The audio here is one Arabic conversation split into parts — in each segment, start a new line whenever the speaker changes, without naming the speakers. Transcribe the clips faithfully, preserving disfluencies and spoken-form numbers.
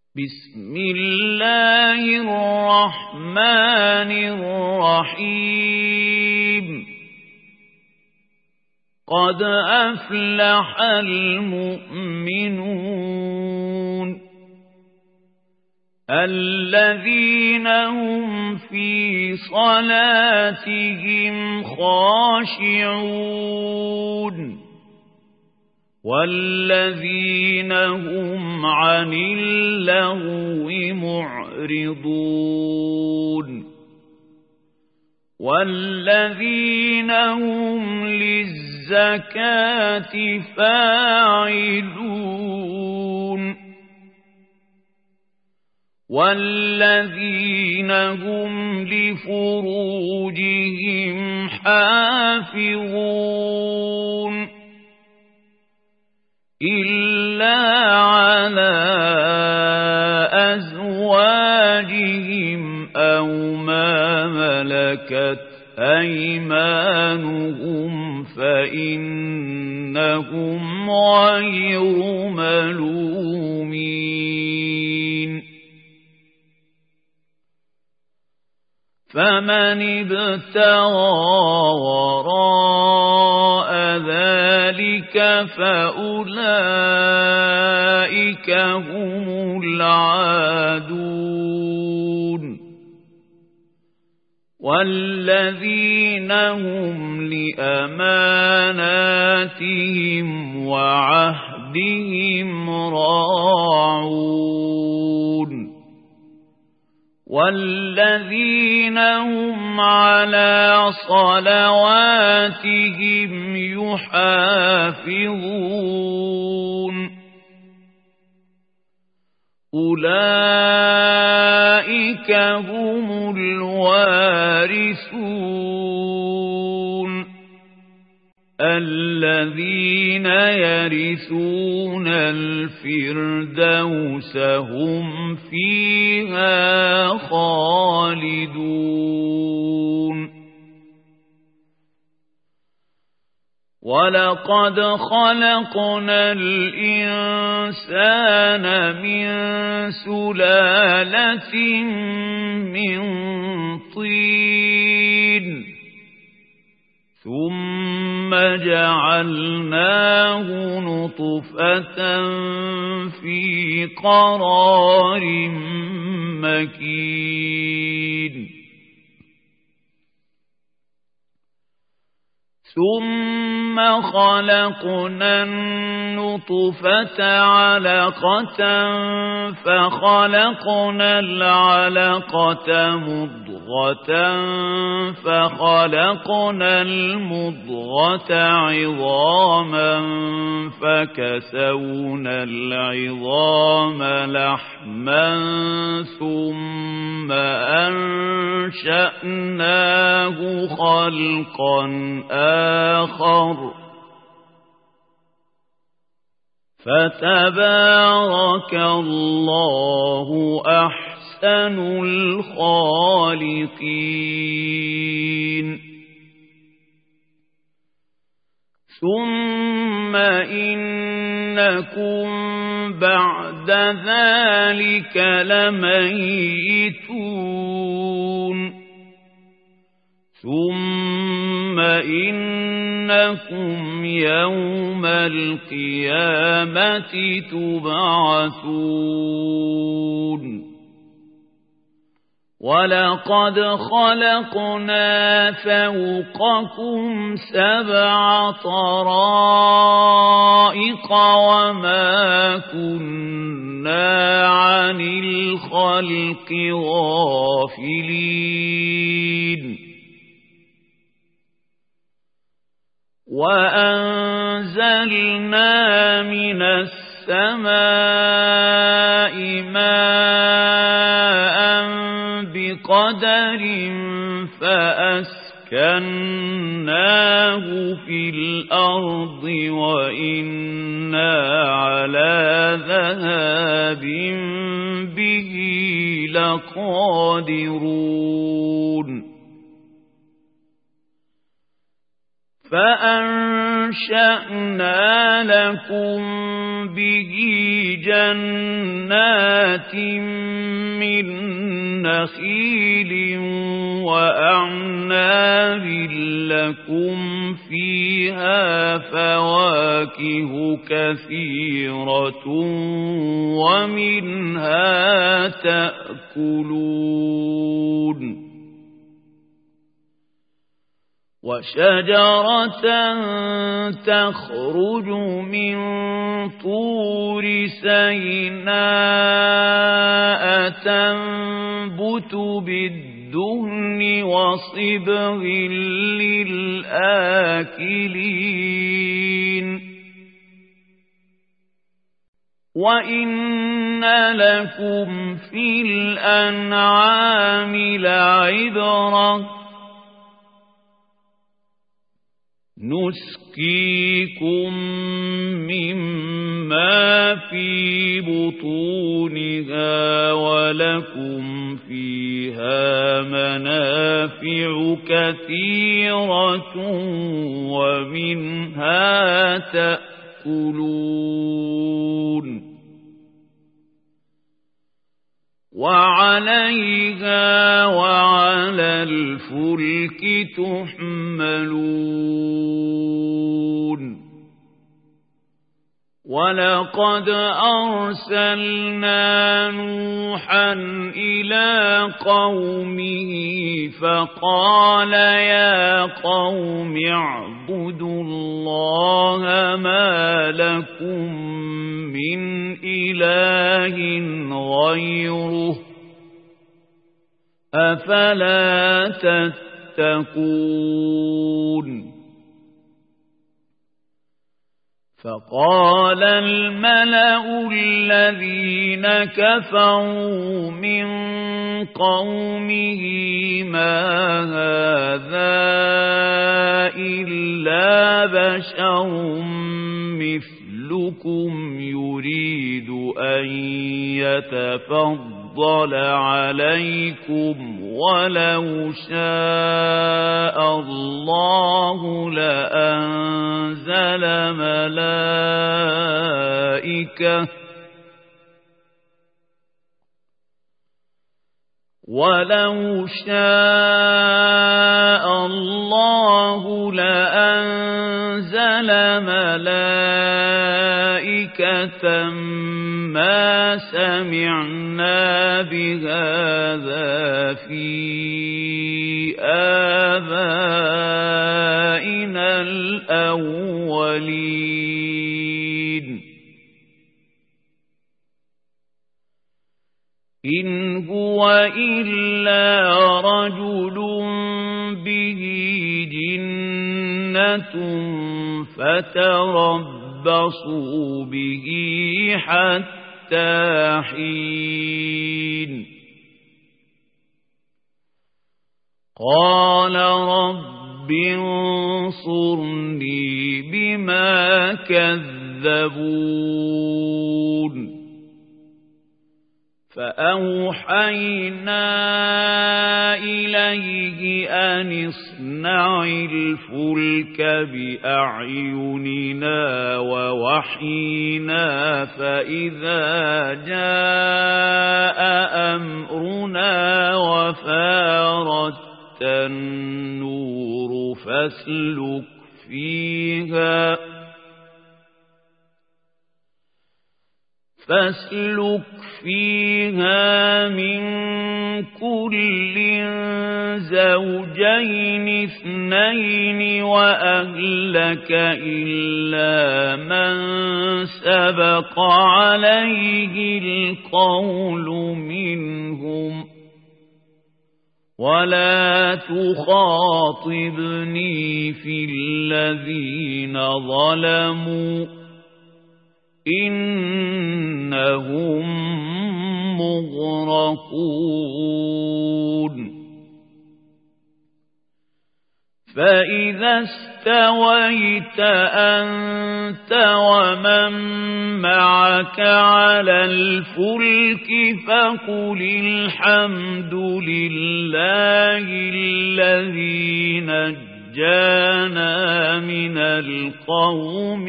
بسم الله الرحمن الرحيم قد أفلح المؤمنون الذين هم في صلاتهم خاشعون والذين هم عن اللغو معرضون والذين هم للزكاة فاعلون والذين هم لفروجهم حافظون إلا على أزواجهم أو ما ملكت أيمانهم فإنهم غير ملومين فمن ابتغى وراء ذلك فأولئك هم العادون والذين هم لأماناتهم وعهدهم راعون والذين هم على صلواتهم يحافظون أولئك هم الوارثون الذين يرثون الفردوس هم فيها خالدون ولقد خلقنا الإنسان من سلالة من طين ثم جعلناه نطفة في قرار مكين ثم خلقنا النطفة علقة فخلقنا العلقة مضغة فخلقنا المضغة عظاما فكسونا العظام لحما ثم أنشأناه خلقا آخر فتبارك الله أحسن الخالقين ثم إنكم بعد ذلك لميتون ثم إنكم يوم القيامة تبعثون ولقد خلقنا فوقكم سبع طرائق وما كنا عن الخلق غافلين وأنزلنا من السماء ماء بقدر فأسكناه في الأرض وإنا على ذهاب به لقادرون فأنشأنا لكم به جنات من نخيل وأعناب لكم فيها فواكه كثيرة ومنها تأكلون وشجرة تخرج من طور سيناء تنبت بالدهن وصبغ للآكلين وإن لكم في الأنعام لعبرة نسقيكم مما في بطونها ولكم فيها منافع كثيرة ومنها تأكلون وعليها وعلى الفلك تحملون ولقد أرسلنا نوحا إلى قومه فقال يا قوم اعبدوا الله ما لكم من إله غيره أفلا تتقون فقال الملأ الذين كفروا من قومه ما هذا إلا بشر مثلكم يريد أن يتفضل عليكم ولو شاء الله لأنزل ملائكة ولو شاء الله لأنزل ملائكة ما سمعنا بهذا في آبائنا الأولين إن هو إلا رجل به جنة فتربصوا به حتى حين قال رب انصرني بما كذبون فأوحينا إليه أن اصنع الفلك بأعيننا ووحينا فإذا جاء أمرنا وفارت النور فاسلك فيها فاسلك فيها من كل زوجين اثنين وأهلك إلا من سبق عليه القول منهم ولا تخاطبني في الذين ظلموا إنهم مغرقون فإذا استويت أنت ومن معك على الفلك فقل الحمد لله الذي نجى نجانا من القوم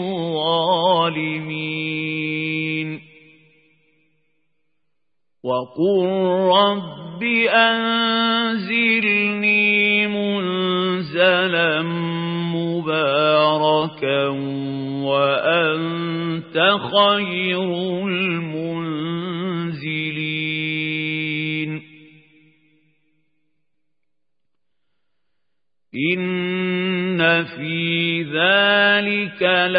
الظالمين وقل رب أنزلني منزلا مباركا وأنت خير المنزلين إن في ذلك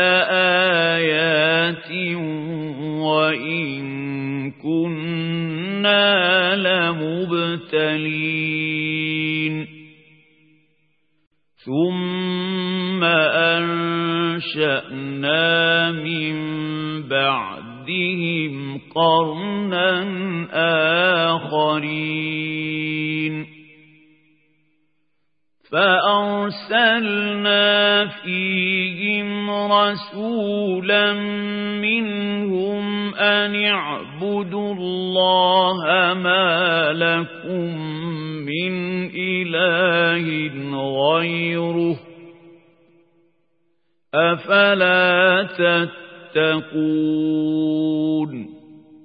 لآيات وإن كنا لمبتلين ثم أنشأنا من بعدهم قرنا آخرين فأرسلنا فيهم رسولا منهم أن اعبدوا الله ما لكم من إله غيره أفلا تتقون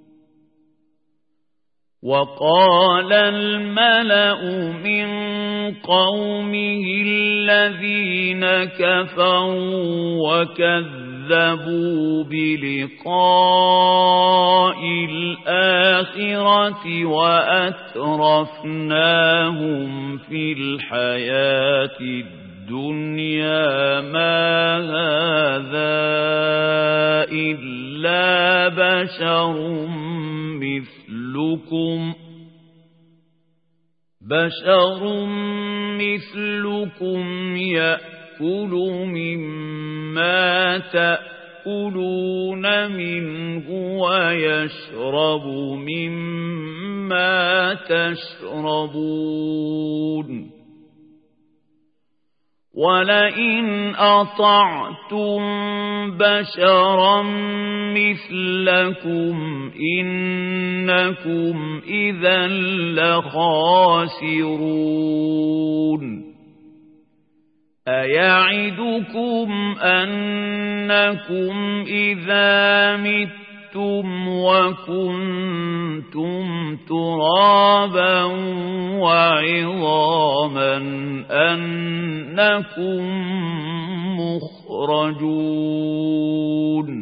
وقال الملأ من قومه الذين كفروا وكذبوا بلقاء الآخرة وأترفناهم في الحياة الدنيا ما هذا إلا بشر مثلكم بشر مثلكم يأكل مما تأكلون منه ويشرب مما تشربون ولئن أطعتم بشرا مثلكم إنكم إذا لخاسرون أيعدكم أنكم إذا متم وكنتم ترابا وعظاما أنكم مخرجون